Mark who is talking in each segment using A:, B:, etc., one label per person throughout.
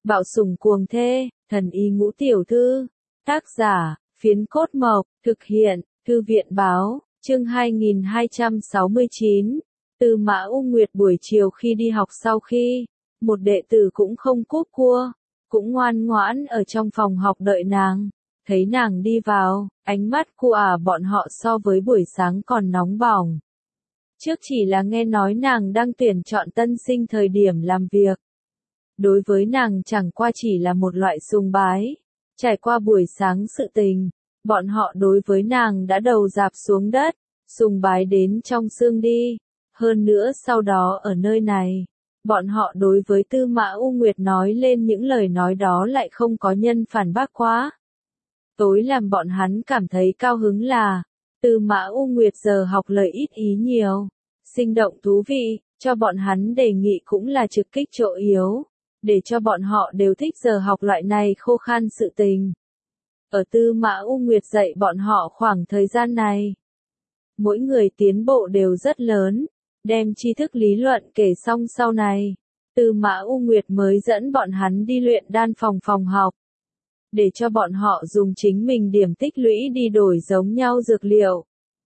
A: Bạo sủng cuồng thê, thần y ngũ tiểu thư. Tác giả, Phiến Cốt Mộc, thực hiện, Thư viện Báo, chương 2269. Tư Mã U Nguyệt buổi chiều khi đi học sau khi, một đệ tử cũng không cúp cua, cũng ngoan ngoãn ở trong phòng học đợi nàng. Thấy nàng đi vào, ánh mắt của bọn họ so với buổi sáng còn nóng bỏng. Trước chỉ là nghe nói nàng đang tuyển chọn tân sinh thời điểm làm việc. Đối với nàng chẳng qua chỉ là một loại sùng bái. Trải qua buổi sáng sự tình, bọn họ đối với nàng đã đầu rạp xuống đất, sùng bái đến trong xương đi. Hơn nữa sau đó ở nơi này, bọn họ đối với Tư Mã U Nguyệt nói lên những lời nói đó lại không có nhân phản bác quá. Tối làm bọn hắn cảm thấy cao hứng là, Tư Mã U Nguyệt giờ học lời ít ý nhiều, sinh động thú vị, cho bọn hắn đề nghị cũng là trực kích chỗ yếu, để cho bọn họ đều thích giờ học loại này khô khan sự tình. Ở Tư Mã U Nguyệt dạy bọn họ khoảng thời gian này, mỗi người tiến bộ đều rất lớn, đem tri thức lý luận kể xong sau này, Tư Mã U Nguyệt mới dẫn bọn hắn đi luyện đan phòng học. Để cho bọn họ dùng chính mình điểm tích lũy đi đổi giống nhau dược liệu.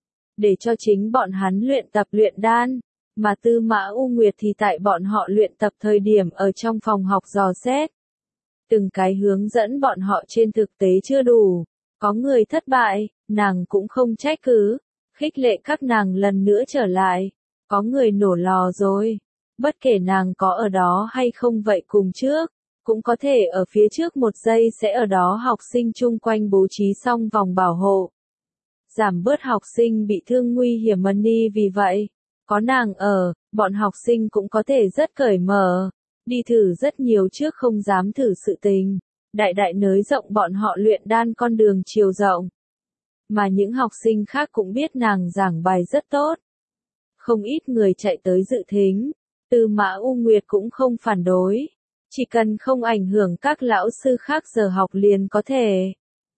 A: Để cho chính bọn hắn luyện tập luyện đan, mà Tư Mã U Nguyệt thì tại bọn họ luyện tập thời điểm ở trong phòng học dò xét. Từng cái hướng dẫn bọn họ trên thực tế chưa đủ, có người thất bại, nàng cũng không trách cứ, khích lệ các nàng lần nữa trở lại, có người nổ lò rồi, bất kể nàng có ở đó hay không vậy cùng trước. Cũng có thể ở phía trước một giây sẽ ở đó học sinh chung quanh bố trí xong vòng bảo hộ. Giảm bớt học sinh bị thương nguy hiểm đi vì vậy, có nàng ở, bọn học sinh cũng có thể rất cởi mở, đi thử rất nhiều trước không dám thử sự tình, đại đại nới rộng bọn họ luyện đan con đường chiều rộng. Mà những học sinh khác cũng biết nàng giảng bài rất tốt. Không ít người chạy tới dự thính, Tư Mã U Nguyệt cũng không phản đối. Chỉ cần không ảnh hưởng các lão sư khác giờ học liền có thể.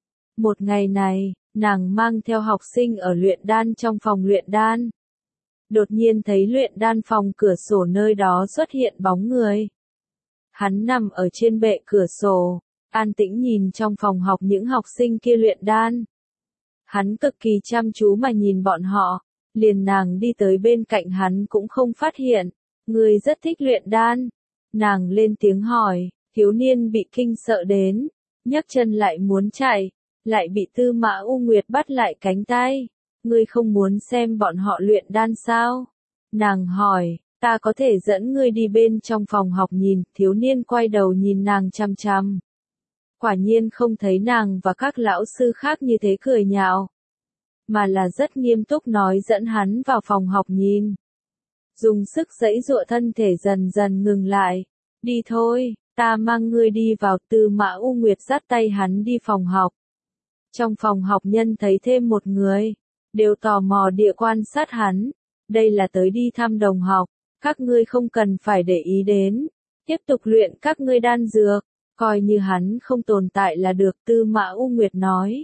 A: Một ngày này, nàng mang theo học sinh ở luyện đan trong phòng luyện đan. Đột nhiên thấy luyện đan phòng cửa sổ nơi đó xuất hiện bóng người. Hắn nằm ở trên bệ cửa sổ, an tĩnh nhìn trong phòng học những học sinh kia luyện đan. Hắn cực kỳ chăm chú mà nhìn bọn họ, liền nàng đi tới bên cạnh hắn cũng không phát hiện. Người rất thích luyện đan. Nàng lên tiếng hỏi, thiếu niên bị kinh sợ đến, nhấc chân lại muốn chạy, lại bị Tư Mã U Nguyệt bắt lại cánh tay. Ngươi không muốn xem bọn họ luyện đan sao? Nàng hỏi, ta có thể dẫn ngươi đi bên trong phòng học nhìn, thiếu niên quay đầu nhìn nàng chăm chăm. Quả nhiên không thấy nàng và các lão sư khác như thế cười nhạo, mà là rất nghiêm túc nói dẫn hắn vào phòng học nhìn. Dùng sức giãy giụa thân thể dần dần ngừng lại. Đi thôi, ta mang ngươi đi vào. Tư Mã U Nguyệt dắt tay hắn đi phòng học. Trong phòng học nhân thấy thêm một người, đều tò mò địa quan sát hắn. Đây là tới đi thăm đồng học, các ngươi không cần phải để ý đến. Tiếp tục luyện các ngươi đan dược, coi như hắn không tồn tại là được. Tư Mã U Nguyệt nói.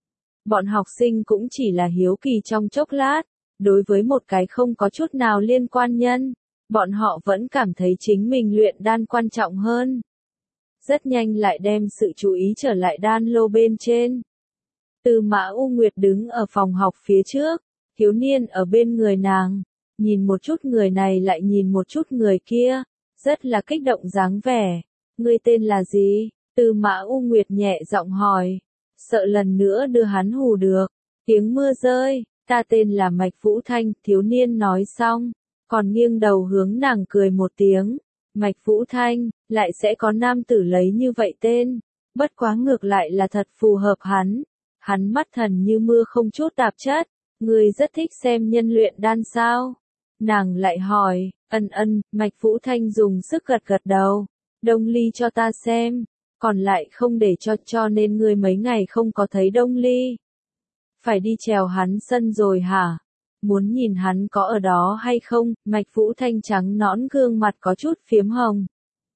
A: Bọn học sinh cũng chỉ là hiếu kỳ trong chốc lát. Đối với một cái không có chút nào liên quan nhân, bọn họ vẫn cảm thấy chính mình luyện đan quan trọng hơn. Rất nhanh lại đem sự chú ý trở lại đan lô bên trên. Tư Mã U Nguyệt đứng ở phòng học phía trước, thiếu niên ở bên người nàng, nhìn một chút người này lại nhìn một chút người kia, rất là kích động dáng vẻ. Ngươi tên là gì? Tư Mã U Nguyệt nhẹ giọng hỏi, sợ lần nữa đưa hắn hù được. Tiếng mưa rơi. Ta tên là Mạch Vũ Thanh, thiếu niên nói xong, còn nghiêng đầu hướng nàng cười một tiếng. Mạch Vũ Thanh, lại sẽ có nam tử lấy như vậy tên, bất quá ngược lại là thật phù hợp hắn. Hắn mắt thần như mưa không chút tạp chất, ngươi rất thích xem nhân luyện đan sao? Nàng lại hỏi, Mạch Vũ Thanh dùng sức gật gật đầu. Đông Ly cho ta xem, còn lại không để cho nên ngươi mấy ngày không có thấy Đông Ly. Phải đi trèo hắn sân rồi hả? Muốn nhìn hắn có ở đó hay không? Mạch Vũ Thanh trắng nõn gương mặt có chút phiếm hồng.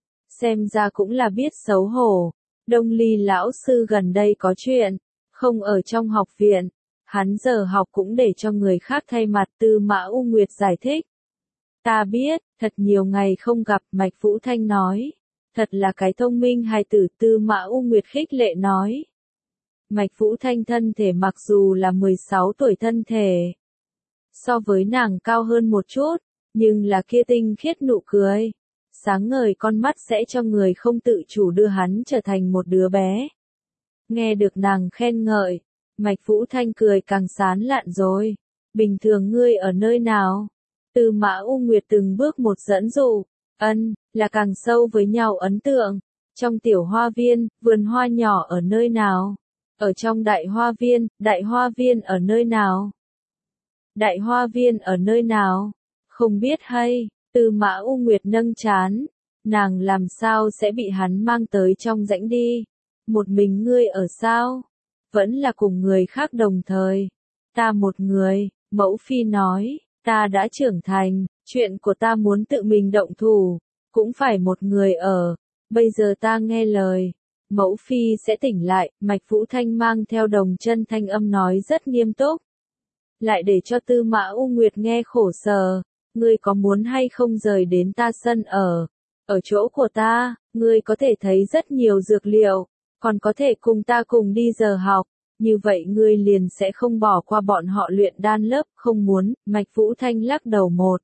A: Xem ra cũng là biết xấu hổ. Đông Ly lão sư gần đây có chuyện, không ở trong học viện. Hắn giờ học cũng để cho người khác thay mặt. Tư Mã U Nguyệt giải thích. Ta biết, thật nhiều ngày không gặp. Mạch Vũ Thanh nói. Thật là cái thông minh hài tử, Tư Mã U Nguyệt khích lệ nói. Mạch Vũ Thanh thân thể mặc dù là 16 tuổi thân thể, so với nàng cao hơn một chút, nhưng là kia tinh khiết nụ cười, sáng ngời con mắt sẽ cho người không tự chủ đưa hắn trở thành một đứa bé. Nghe được nàng khen ngợi, Mạch Vũ Thanh cười càng sán lạn rồi. Bình thường ngươi ở nơi nào? Tư Mã U Nguyệt từng bước một dẫn dụ. Là càng sâu với nhau ấn tượng. Trong tiểu hoa viên, vườn hoa nhỏ ở nơi nào? Ở trong đại hoa viên ở nơi nào? Đại hoa viên ở nơi nào? Không biết hay, Tư Mã U Nguyệt nâng trán. Nàng làm sao sẽ bị hắn mang tới trong rãnh đi? Một mình ngươi ở sao? Vẫn là cùng người khác đồng thời. Ta một người, Mẫu Phi nói, ta đã trưởng thành, chuyện của ta muốn tự mình động thủ, cũng phải một người ở. Bây giờ ta nghe lời, Mẫu Phi sẽ tỉnh lại. Mạch Vũ Thanh mang theo đồng chân thanh âm nói rất nghiêm túc. Lại để cho Tư Mã U Nguyệt nghe khổ sở. Ngươi có muốn hay không rời đến ta sân ở? Ở chỗ của ta, ngươi có thể thấy rất nhiều dược liệu, còn có thể cùng ta cùng đi giờ học. Như vậy ngươi liền sẽ không bỏ qua bọn họ luyện đan lớp. Không muốn. Mạch Vũ Thanh lắc đầu một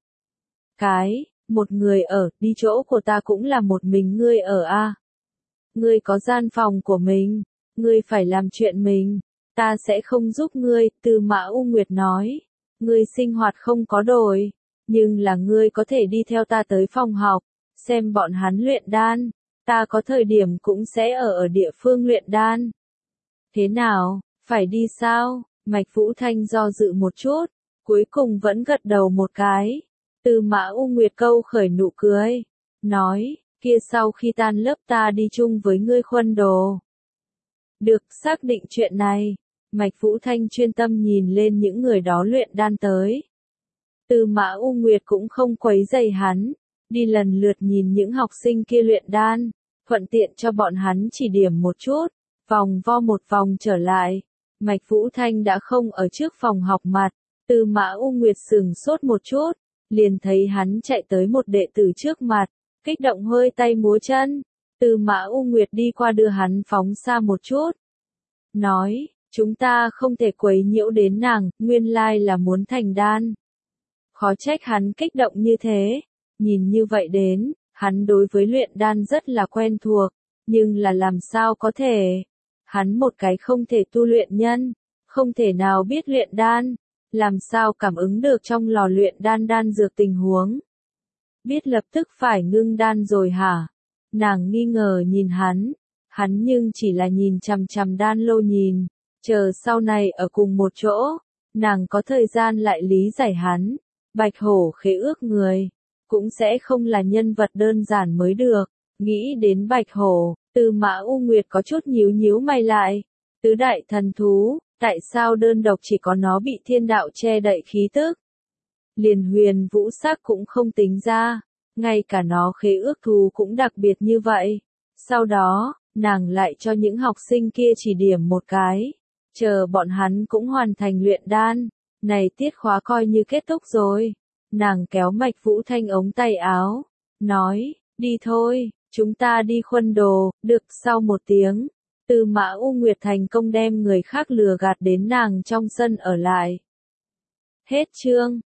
A: người ở, đi chỗ của ta cũng là một mình ngươi ở a. Ngươi có gian phòng của mình, ngươi phải làm chuyện mình, ta sẽ không giúp ngươi. Tư Mã U Nguyệt nói, ngươi sinh hoạt không có đổi, nhưng là ngươi có thể đi theo ta tới phòng học, xem bọn hắn luyện đan, ta có thời điểm cũng sẽ ở địa phương luyện đan. Thế nào, phải đi sao? Mạch Vũ Thanh do dự một chút, cuối cùng vẫn gật đầu một cái. Tư Mã U Nguyệt câu khởi nụ cười, nói, kia sau khi tan lớp ta đi chung với ngươi khuân đồ. Được, xác định chuyện này. Mạch Vũ Thanh chuyên tâm nhìn lên những người đó luyện đan tới. Tư Mã U Nguyệt cũng không quấy rầy hắn, đi lần lượt nhìn những học sinh kia luyện đan, thuận tiện cho bọn hắn chỉ điểm một chút, vòng vo một vòng trở lại. Mạch Vũ Thanh đã không ở trước phòng học mặt, Tư Mã U Nguyệt sửng sốt một chút, liền thấy hắn chạy tới một đệ tử trước mặt, kích động hơi tay múa chân. Tư Mã U Nguyệt đi qua đưa hắn phóng xa một chút, nói, chúng ta không thể quấy nhiễu đến nàng, nguyên lai là muốn thành đan. Khó trách hắn kích động như thế, nhìn như vậy đến, hắn đối với luyện đan rất là quen thuộc, nhưng là làm sao có thể, hắn một cái không thể tu luyện nhân, không thể nào biết luyện đan, làm sao cảm ứng được trong lò luyện đan dược tình huống. Biết lập tức phải ngưng đan rồi hả? Nàng nghi ngờ nhìn hắn nhưng chỉ là nhìn chằm chằm đan lô nhìn, chờ sau này ở cùng một chỗ, nàng có thời gian lại lý giải hắn. Bạch hổ khế ước người, cũng sẽ không là nhân vật đơn giản mới được. Nghĩ đến bạch hổ, Tư Mã U Nguyệt có chút nhíu mày lại. Tứ đại thần thú, tại sao đơn độc chỉ có nó bị thiên đạo che đậy khí tức? Liền huyền vũ sắc cũng không tính ra, ngay cả nó khế ước thú cũng đặc biệt như vậy. Sau đó, nàng lại cho những học sinh kia chỉ điểm một cái, chờ bọn hắn cũng hoàn thành luyện đan. Này tiết khóa coi như kết thúc rồi. Nàng kéo Mạch Vũ Thanh ống tay áo, nói, đi thôi, chúng ta đi khuân đồ. Được. Sau một tiếng, Tư Mã U Nguyệt thành công đem người khác lừa gạt đến nàng trong sân ở lại. Hết chương.